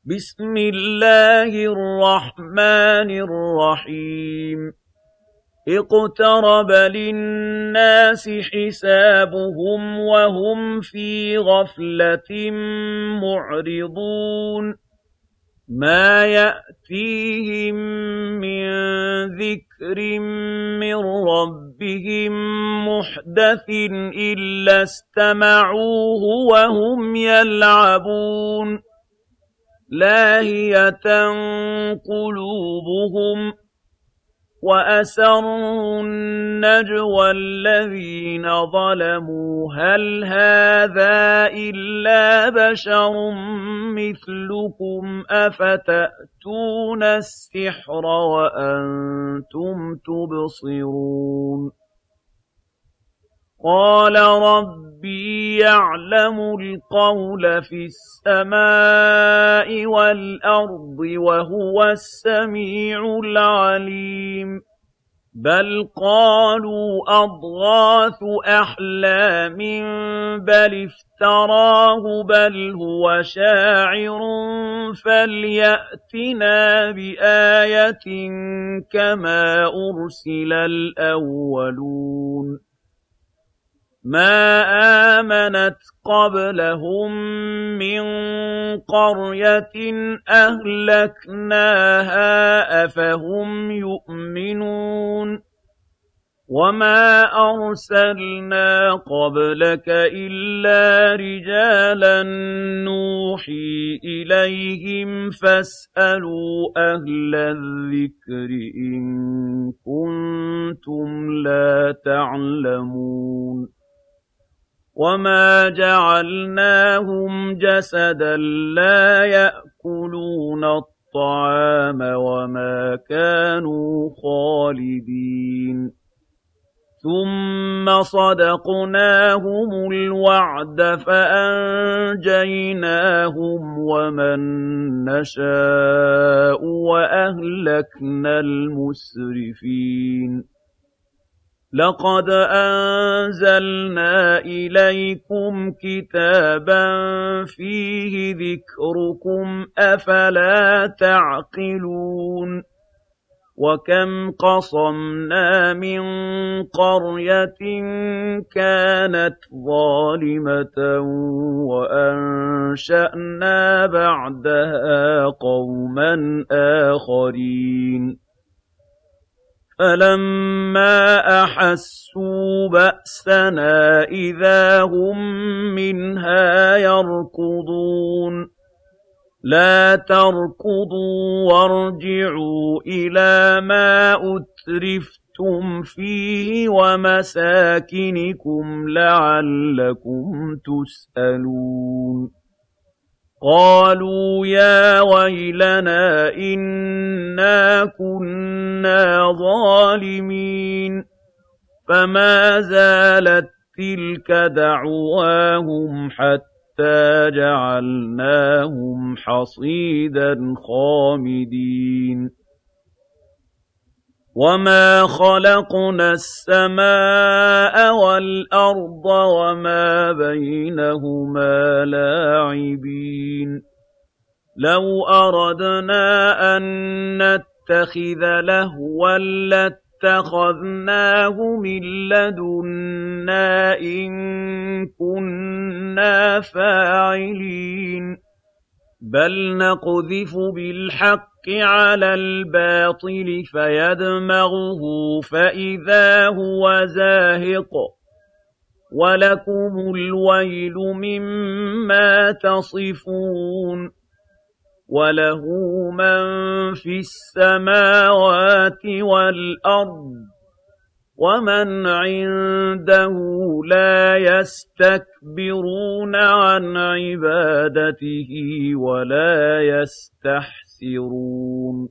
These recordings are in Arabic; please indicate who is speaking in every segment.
Speaker 1: بسم الله الرحمن الرحيم اقترب للناس حسابهم وهم في غفلة معرضون ما يأتيهم من ذكر من ربهم محدث إلا استمعوه وهم يلعبون لاهية قلوبهم وأسروا النجوى الذين ظلموا هل هذا إلا بشر مثلكم أفتأتون السحر وأنتم تبصرون قال ربي يعلم القول في السماء والأرض وهو السميع العليم بل قالوا أضغاث أحلام بل افتراه بل هو شاعر فليأتنا بآية كما أرسل الأولون ما آمنت قبلهم من قرية أهلكناها أفهم يؤمنون وما أرسلنا قبلك إلا رجالا نوحي إليهم فاسألوا أهل الذكر إن كنتم لا تعلمون وما جعلناهم جسدا لا يأكلون الطعام وما كانوا خالدين ثم صدقناهم الوعد فأنجيناهم ومن نشاء وأهلكنا المسرفين لقد أنزلنا إليكم كتابا فيه ذكركم أفلا تعقلون وكم قصمنا من قرية كانت ظالمة وأنشأنا بعدها قوما آخرين فلما أحسوا بأسنا إذا هم منها يركضون لا تركضوا وارجعوا إلى ما أترفتم فيه ومساكنكم لعلكم تسألون قالوا يا ويلنا إنا كنا ظالمين فما زالت تلك دعواهم حتى جعلناهم حصيدا خامدين وما خلقنا السماء والأرض وما بينهما لاعبين لو أردنا أن نتخذ لهوا لاتخذناه من لدنا إن كنا فاعلين بل نقذف بالحق على الباطل فيدمغه فإذا هو زاهق ولكم الويل مما تصفون وله من في السماوات والأرض ومن عنده لا يستكبرون عن عبادته ولا يستحسرون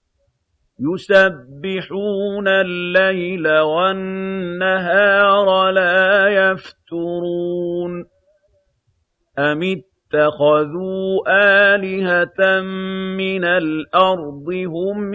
Speaker 1: يسبحون الليل والنهار لا يفترون أم اتخذوا آلهة من الأرض هم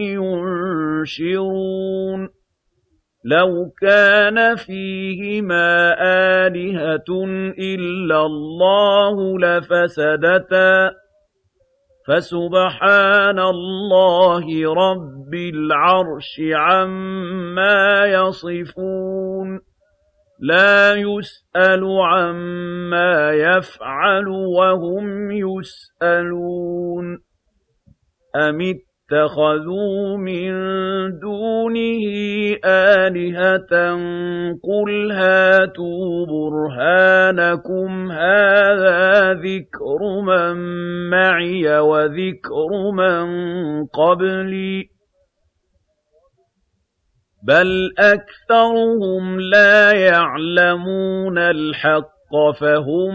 Speaker 1: ينشرون لو كان فيهما آلهة إلا الله لفسدتا فسبحان الله رب العرش عما يصفون لا يسأل عما يفعل وهم يسألون أم اتخذوا من دونه آلهة قل هاتوا برهانكم هذا ذكر من معي وذكر من قبلي بل أكثرهم لا يعلمون الحق فهم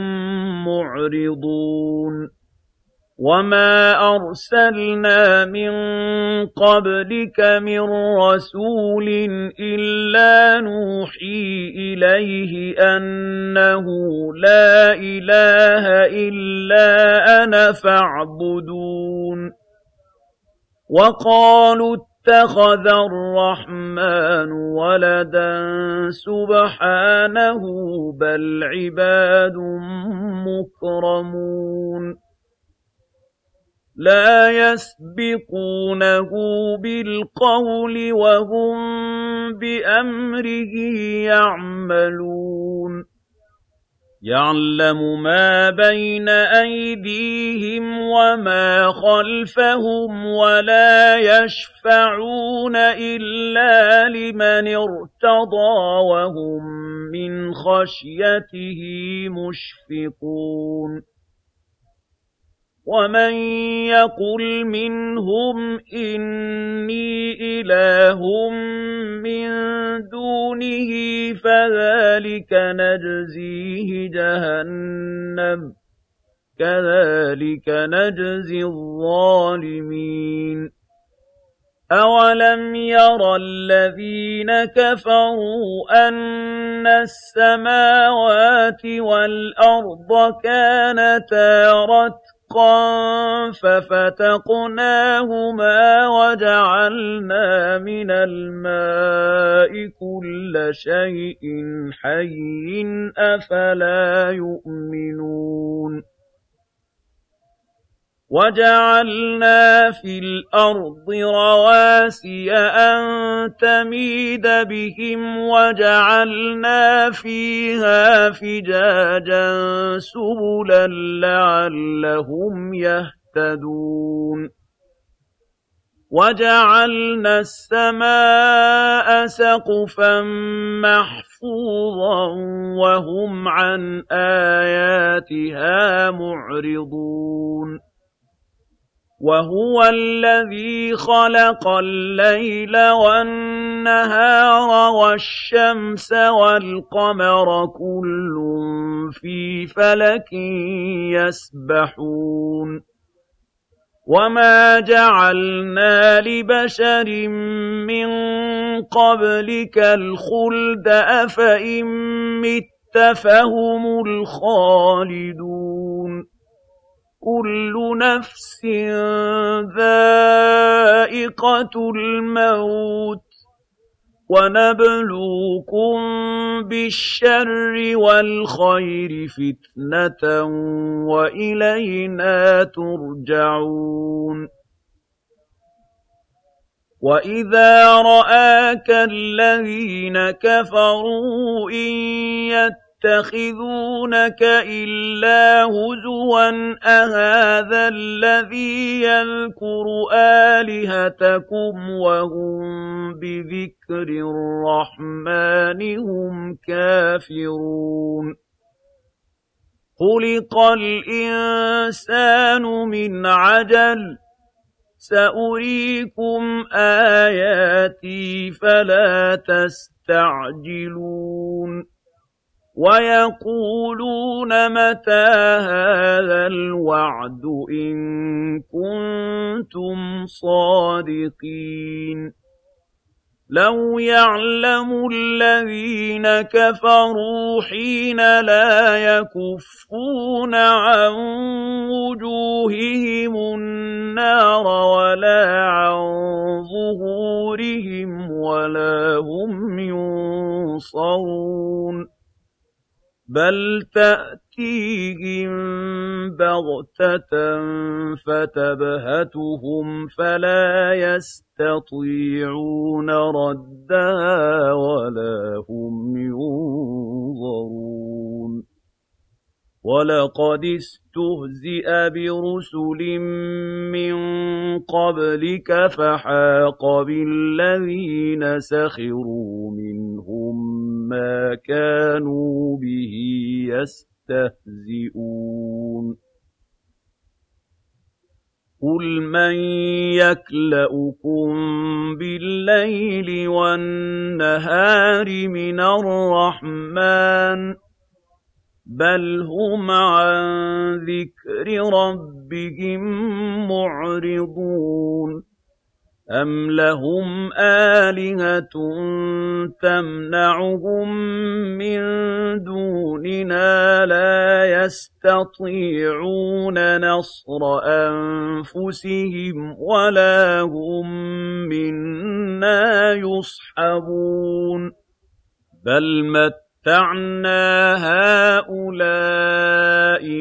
Speaker 1: معرضون وما أرسلنا من قبلك من رسول إلا نوحي إليه أنه لا إله إلا أنا فاعبدون وقالوا اتخذ الرحمن ولدا سبحانه بل عباد مكرمون لا يسبقونه بالقول وهم بأمره يعملون يعلم ما بين أيديهم وما خلفهم ولا يشفعون إلا لمن ارتضى وهم من خشيته مشفقون ومن يقل منهم إني إله من دونه فذلك نجزيه جهنم كذلك نجزي الظالمين أولم ير الذين كفروا أن السماوات والأرض كانتا رتقا ففتقناهما وجعلنا من الماء كل شيء حي أفلا يؤمنون وجعلنا في الأرض رواسي أن تميد بهم وجعلنا فيها فجاجا سبلا لعلهم يهتدون وجعلنا السماء سقفا محفوظا وهم عن آياتها معرضون وهو الذي خلق الليل والنهار والشمس والقمر كل في فلك يسبحون وما جعلنا لبشر من قبلك الخلد أفإن مت فهم الخالدون كل نفس ذائقة الموت ونبلوكم بالشر والخير فتنة وإلينا ترجعون وإذا رآك الذين كفروا إن يتخذونك إلا هزوا أهذا الذي يذكر آلهتكم وهم بذكر الرحمن هم كافرون خلق الإنسان من عجل سأريكم آياتي فلا تستعجلون ويقولون متى هذا الوعد إن كنتم صادقين لو يعلم الذين كفروا حين لا يكفون عن وجوههم النار ولا عن ظهورهم ولا هم ينصرون بل تأتيهم تأتيهم بغتة فتبهتهم فلا يستطيعون ردها ولا هم ينظرون ولقد استهزئ برسل من قبلك فحاق بالذين سخروا منهم ما كانوا به يستهزئون قُلْ مَن يَكْلَؤُكُم بِاللَّيْلِ وَالنَّهَارِ مِنَ الرَّحْمَٰنِ بَلْ هُمْ عَن ذِكْرِ رَبِّهِم مُّعْرِضُونَ أَمْ لَهُمْ آلِهَةٌ تَمْنَعُهُم مِّن دُونِنَا لَا يَسْتَطِيعُونَ نَصْرَ أَنفُسِهِمْ وَلَا هُم مِّنَّا يُصْحَبُونَ بَلْ مَتَّعْنَا هَٰؤُلَاءِ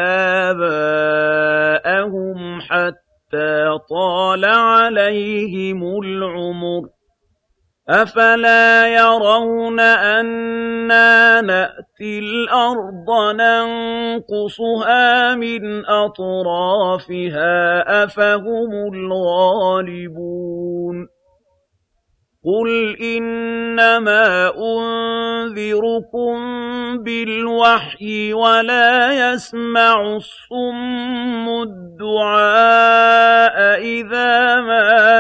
Speaker 1: وَآبَاءَهُمْ حَتَّىٰ طَالَ عَلَيْهِمُ الْعُمُرُ أَفَلَا يَرَوْنَ أَنَّا نَأْتِي الْأَرْضَ نَنقُصُهَا مِنْ أَطْرَافِهَا أَفَهُمُ الْغَالِبُونَ قُلْ إِنَّمَا أُنذِرُكُم بِالْوَحْيِ وَلَا يَسْمَعُ الصُّمُّ الدُّعَاءَ إِذَا مَا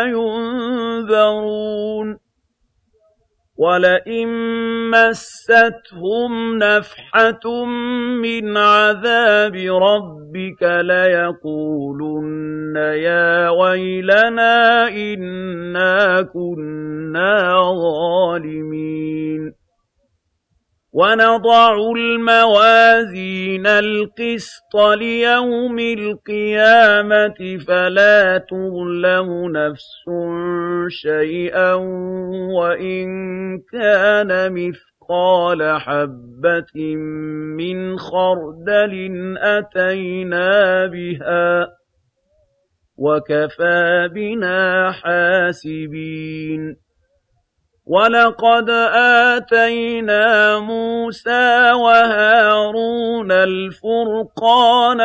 Speaker 1: يُنذَرُونَ وَلَئِن مَّسَّتْهُمْ نَفْحَةٌ مِّنْ عَذَابِ رَبِّكَ لَيَقُولُنَّ يَا وَيْلَنَا إِنَّا كُنَّا ظَالِمِينَ وَنَضَعُ الْمَوَازِينَ الْقِسْطَ لِيَوْمِ الْقِيَامَةِ فَلَا تُظْلَمُ نَفْسٌ شَيْئًا وَإِن كَانَ مِثْقَالَ حَبَّةٍ مِّنْ خَرْدَلٍ أَتَيْنَا بِهَا وَكَفَىٰ بِنَا حَاسِبِينَ وَلَقَدْ آتَيْنَا مُوسَىٰ وَهَارُونَ الْفُرْقَانَ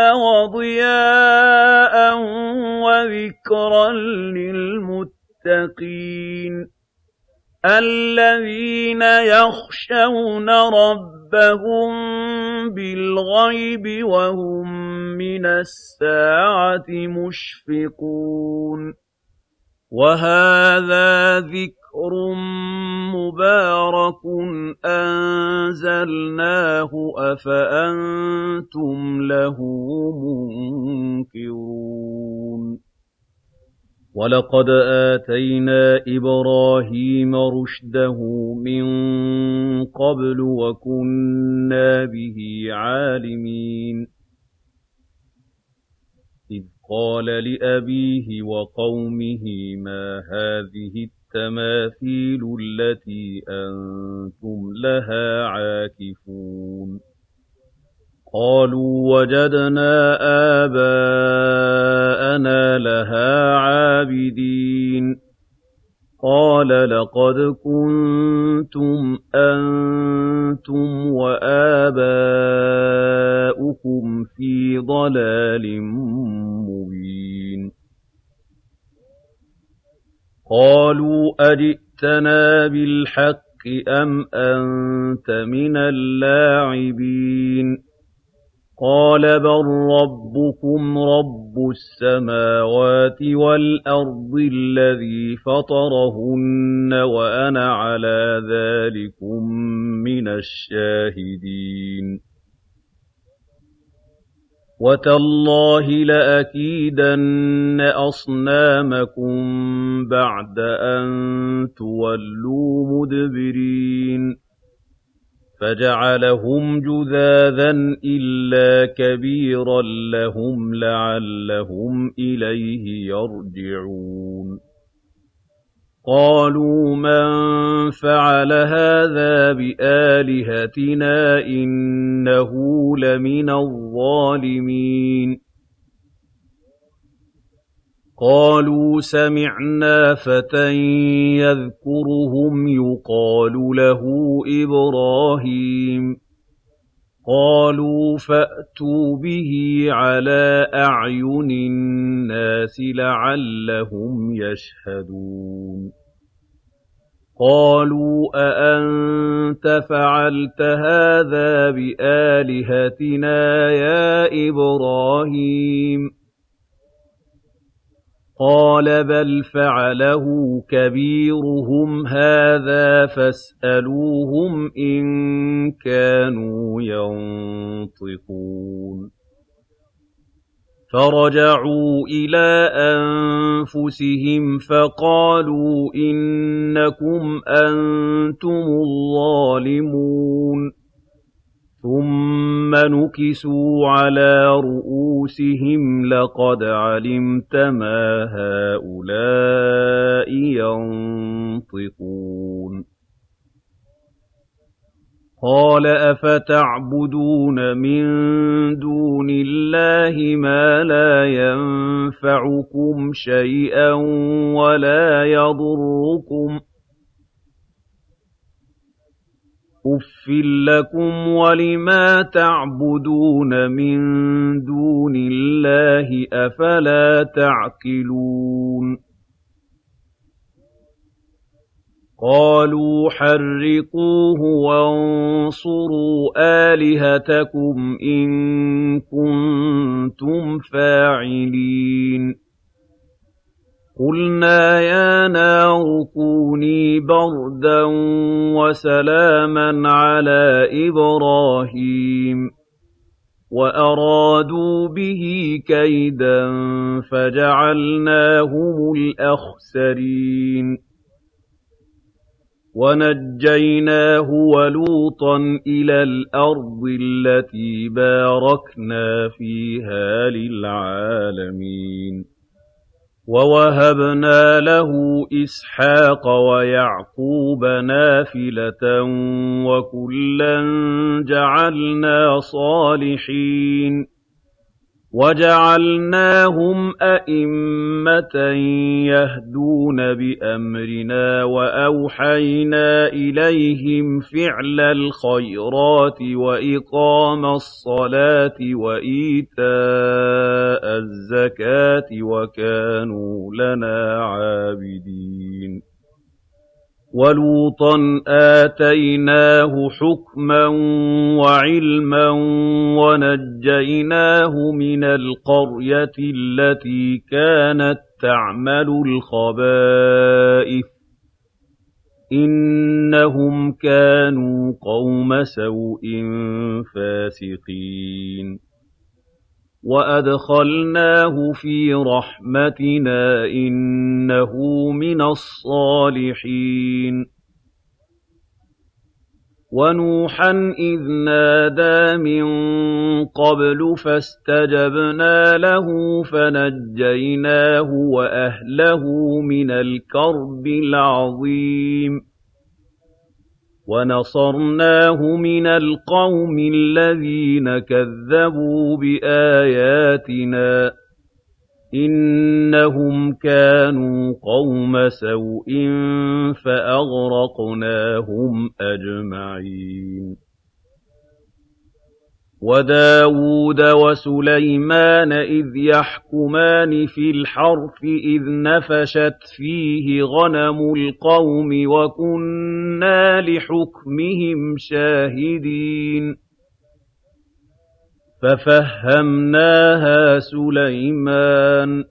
Speaker 1: وَضِيَاءً وَذِكْرًا لِّلْمُتَّقِينَ الَّذِينَ يَخْشَوْنَ رَبَّهُم بِالْغَيْبِ وَهُم مِّنَ السَّاعَةِ مُشْفِقُونَ وَهَٰذَا ذِكْرٌ مُّبَارَكٌ أَنزَلْنَاهُ أَفَأَنتُمْ لَهُ مُنكِرُونَ وَلَقَدْ آتَيْنَا إِبْرَاهِيمَ رُشْدَهُ مِن قَبْلُ وَكُنَّا بِهِ عَالِمِينَ إِذْ قَالَ لِأَبِيهِ وَقَوْمِهِ مَا هَٰذِهِ التَّمَاثِيلُ الَّتِي أَنتُمْ لَهَا عَاكِفُونَ قَالُوا وَجَدْنَا آبَاءَنَا لَهَا عَابِدِينَ قَالَ لَقَدْ كُنتُمْ أَنتُمْ وَآبَاؤُكُمْ فِي ضَلَالٍ مُّبِينٍ قَالُوا أَجِئْتَنَا بِالْحَقِّ أَمْ أَنتَ مِنَ اللاعبين قَالَ بَل رَّبُّكُمْ رَبُّ السَّمَاوَاتِ وَالْأَرْضِ الَّذِي فَطَرَهُنَّ وَأَنَا عَلَىٰ ذَٰلِكُم مِّنَ الشَّاهِدِينَ وَتَاللَّهِ لَأَكِيدَنَّ أَصْنَامَكُم بَعْدَ أَن تُوَلُّوا مُدْبِرِينَ فَجَعَلَهُمْ جُذَاذًا إِلَّا كَبِيرًا لَّهُمْ لَعَلَّهُمْ إِلَيْهِ يَرْجِعُونَ قالوا من فعل هذا بآلهتنا إنه لمن الظالمين قالوا سمعنا فتى يذكرهم يقال له إبراهيم قالوا فأتوا به على أعين الناس لعلهم يشهدون قالوا أأنت فعلت هذا بآلهتنا يا إبراهيم قال بل فعله كبيرهم هذا فاسألوهم إن كانوا ينطقون فرجعوا إلى أنفسهم فقالوا إنكم أنتم الظالمون ثم نكسوا على رؤوسهم لقد علمت ما هؤلاء ينطقون قال أفتعبدون من دون الله ما لا ينفعكم شيئا ولا يضركم أُفٍّ لكم ولما تعبدون من دون الله أفلا تعقلون قالوا حرقوه وانصروا آلهتكم إن كنتم فاعلين قلنا يا نار كوني بردا وسلاما على إبراهيم وأرادوا به كيدا فجعلناهم الأخسرين ونجيناه ولوطا إلى الأرض التي باركنا فيها للعالمين ووهبنا له إسحاق ويعقوب نافلة وكلا جعلنا صالحين وجعلناهم أئمة يهدون بأمرنا وأوحينا إليهم فعل الخيرات وإقام الصلاة وإيتاء الزكاة وكانوا لنا عابدين ولوطا آتيناه حكما وعلما ونجيناه من القرية التي كانت تعمل الخبائث إنهم كانوا قوم سوء فاسقين وأدخلناه في رحمتنا إنه من الصالحين ونوحا إذ نادى من قبل فاستجبنا له فنجيناه وأهله من الكرب العظيم ونصرناه من القوم الذين كذبوا بآياتنا إنهم كانوا قوم سوء فأغرقناهم أجمعين وداود وسليمان إذ يحكمان في الحرث إذ نفشت فيه غنم القوم وكنا لحكمهم شاهدين ففهمناها سليمان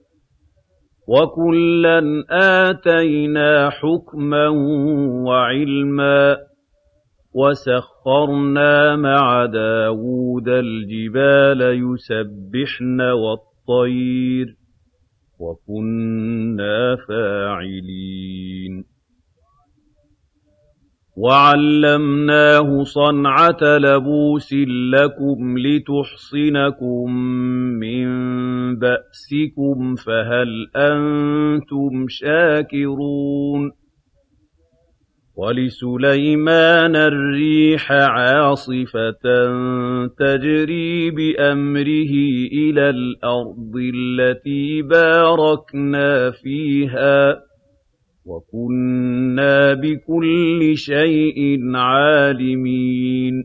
Speaker 1: وكلا آتينا حكما وعلما وسخرنا مع داود الجبال يسبحن والطير وكنا فاعلين وعلمناه صنعة لبوس لكم لتحصنكم من بأسكم فهل أنتم شاكرون وَلِسُلَيْمَانَ الرِّيحَ عَاصِفَةً تَجْرِي بِأَمْرِهِ إِلَى الْأَرْضِ الَّتِي بَارَكْنَا فِيهَا ۚ وَكُنَّا بِكُلِّ شَيْءٍ عَالِمِينَ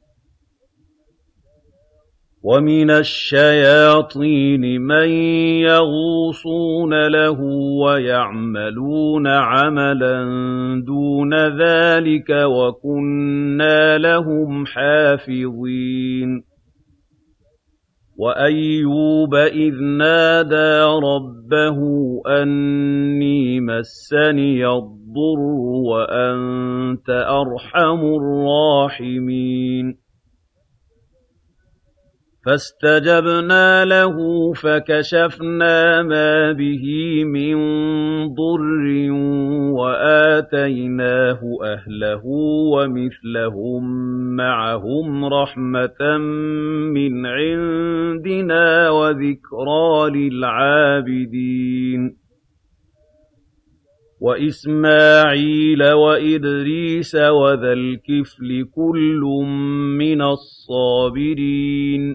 Speaker 1: وَمِنَ الشَّيَاطِينِ مَن يَغُوصُونَ لَهُ وَيَعْمَلُونَ عَمَلًا دُونَ ذَٰلِكَ وَكُنَّا لَهُمْ حَافِظِينَ وَأَيُّوبَ إِذْ نَادَىٰ رَبَّهُ أَنِّي مَسَّنِيَ الضُّرُّ وَأَنتَ أَرْحَمُ الرَّاحِمِينَ فَاسْتَجَبْنَا لَهُ فَكَشَفْنَا مَا بِهِ مِن ضُرٍّ وَآتَيْنَاهُ أَهْلَهُ وَمِثْلَهُم مَّعَهُمْ رَحْمَةً مِّنْ عِندِنَا وَذِكْرَىٰ لِلْعَابِدِينَ وَإِسْمَاعِيلَ وَإِدْرِيسَ وَذَا الْكِفْلِ كُلٌّ مِّنَ الصَّابِرِينَ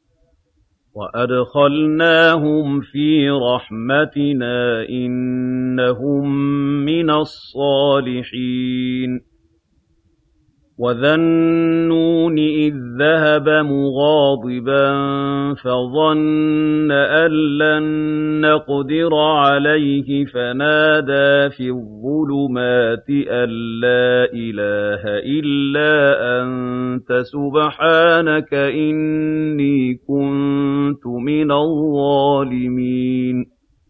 Speaker 1: وَأَدْخَلْنَاهُمْ فِي رَحْمَتِنَا ۖ إِنَّهُم مِّنَ الصَّالِحِينَ وَذَا النُّونِ إِذ ذَّهَبَ مُغَاضِبًا فَظَنَّ أَن لَّن نَّقْدِرَ عَلَيْهِ فَنَادَىٰ فِي الظُّلُمَاتِ أَن لَّا إِلَٰهَ إِلَّا أَنتَ سُبْحَانَكَ إِنِّي كُنتُ مِنَ الظَّالِمِينَ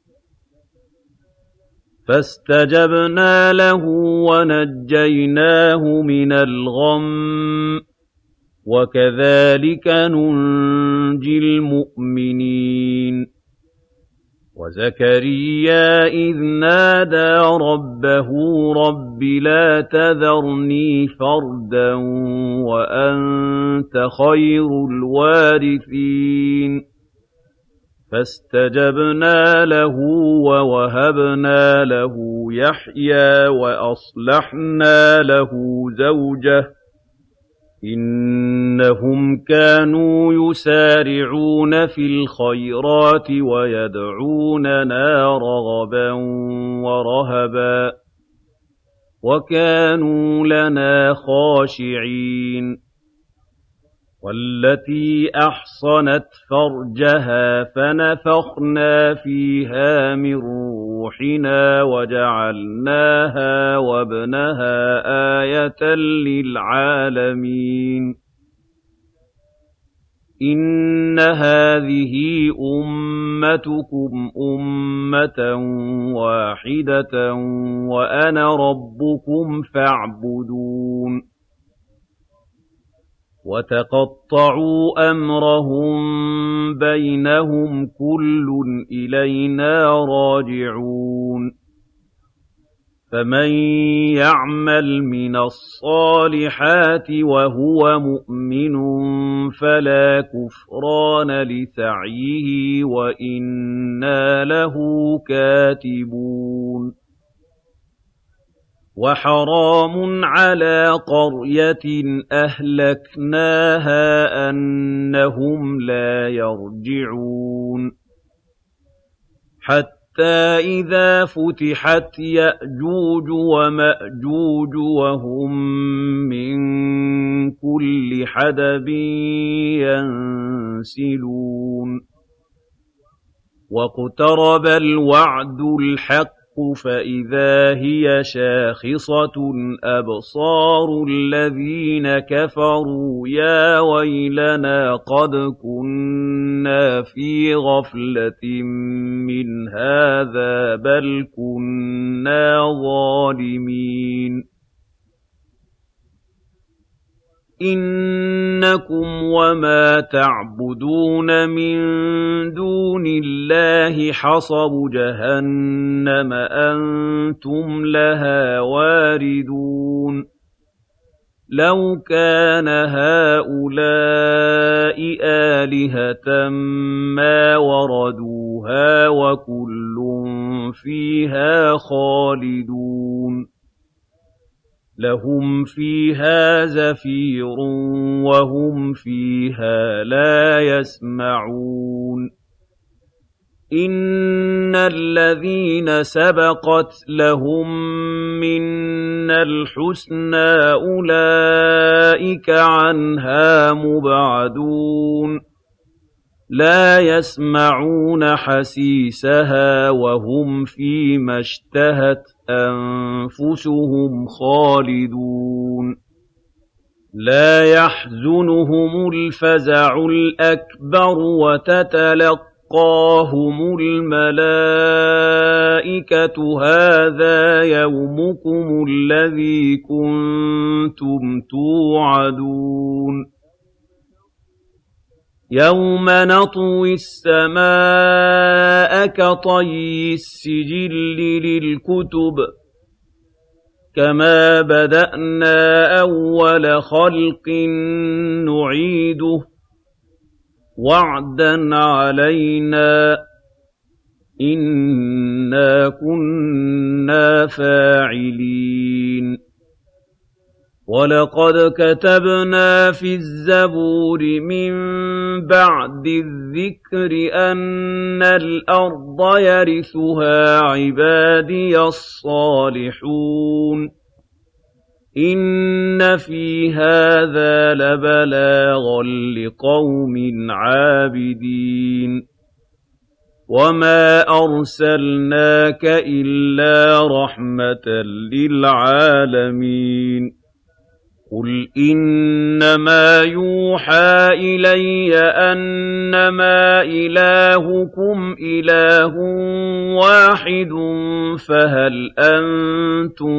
Speaker 1: فَاسْتَجَبْنَا لَهُ وَنَجَّيْنَاهُ مِنَ الْغَمِّ ۚ وَكَذَٰلِكَ نُنجِي الْمُؤْمِنِينَ وَزَكَرِيَّا إِذْ نَادَىٰ رَبَّهُ رَبِّ لَا تَذَرْنِي فَرْدًا وَأَنتَ خَيْرُ الْوَارِثِينَ فَاسْتَجَبْنَا لَهُ وَوَهَبْنَا لَهُ يَحْيَىٰ وَأَصْلَحْنَا لَهُ زَوْجَهُ ۚ إِنَّهُمْ كَانُوا يُسَارِعُونَ فِي الْخَيْرَاتِ وَيَدْعُونَنَا رَغَبًا وَرَهَبًا ۖ وَكَانُوا لَنَا خَاشِعِينَ وَالَّتِي أَحْصَنَتْ فَرْجَهَا فَنَفَخْنَا فِيهَا مِن رُّوحِنَا وَجَعَلْنَاهَا وَابْنَهَا آيَةً لِّلْعَالَمِينَ إِنَّ هَٰذِهِ أُمَّتُكُمْ أُمَّةً وَاحِدَةً وَأَنَا رَبُّكُمْ فَاعْبُدُونِ وَتَقَطَّعُوا أَمْرَهُم بَيْنَهُمْ ۖ كُلٌّ إِلَيْنَا رَاجِعُونَ فَمَن يَعْمَلْ مِنَ الصَّالِحَاتِ وَهُوَ مُؤْمِنٌ فَلَا كُفْرَانَ لِسَعْيِهِ وَإِنَّا لَهُ كَاتِبُونَ وَحَرَامٌ عَلَىٰ قَرْيَةٍ أَهْلَكْنَاهَا أَنَّهُمْ لَا يَرْجِعُونَ حَتَّىٰ إِذَا فُتِحَتْ يَأْجُوجُ وَمَأْجُوجُ وَهُم مِّن كُلِّ حَدَبٍ يَنسِلُونَ وَاقْتَرَبَ الْوَعْدُ الْحَقُّ فَإِذَا هِيَ شَاخِصَةٌ أَبْصَارُ الَّذِينَ كَفَرُوا يَا وَيْلَنَا قَدْ كُنَّا فِي غَفْلَةٍ مِّنْ هَٰذَا بَلْ كُنَّا ظَالِمِينَ إِنَّكُمْ وَمَا تَعْبُدُونَ مِن دُونِ اللَّهِ حَصَبُ جَهَنَّمَ أَنتُمْ لَهَا وَارِدُونَ لَوْ كَانَ هَٰؤُلَاءِ آلِهَةً مَّا وَرَدُوهَا وَكُلٌّ فِيهَا خَالِدُونَ لهم فيها زفير وهم فيها لا يسمعون إن الذين سبقت لهم منا الحسنى أولئك عنها مبعدون لا يسمعون حسيسها وهم فيما اشتهت أنفسهم خالدون لا يحزنهم الفزع الأكبر وتتلقاهم الملائكة هذا يومكم الذي كنتم توعدون يوم نطوي السماء كطي السجل للكتب كما بدأنا أول خلق نعيده وعدا علينا إنا كنا فاعلين ولقد كتبنا في الزبور من بعد الذكر أن الأرض يرثها عبادي الصالحون إن في هذا لبلاغا لقوم عابدين وما أرسلناك إلا رحمة للعالمين قل إنما يوحى إلي أنما إلهكم إله واحد فهل أنتم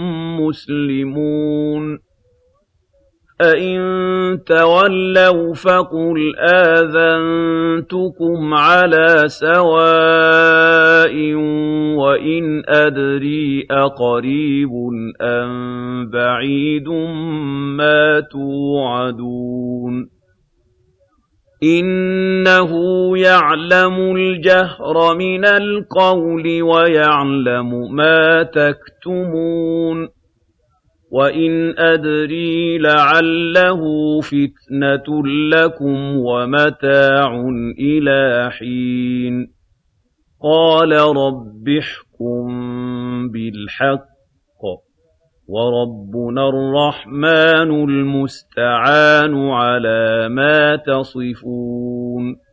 Speaker 1: مسلمون فإن تولوا فقل آذنتكم على سواء وإن أدري أقريب أم بعيد ما توعدون إنه يعلم الجهر من القول ويعلم ما تكتمون وإن أدري لعله فتنة لكم ومتاع إلى حين قال رب احكم بالحق وربنا الرحمن المستعان على ما تصفون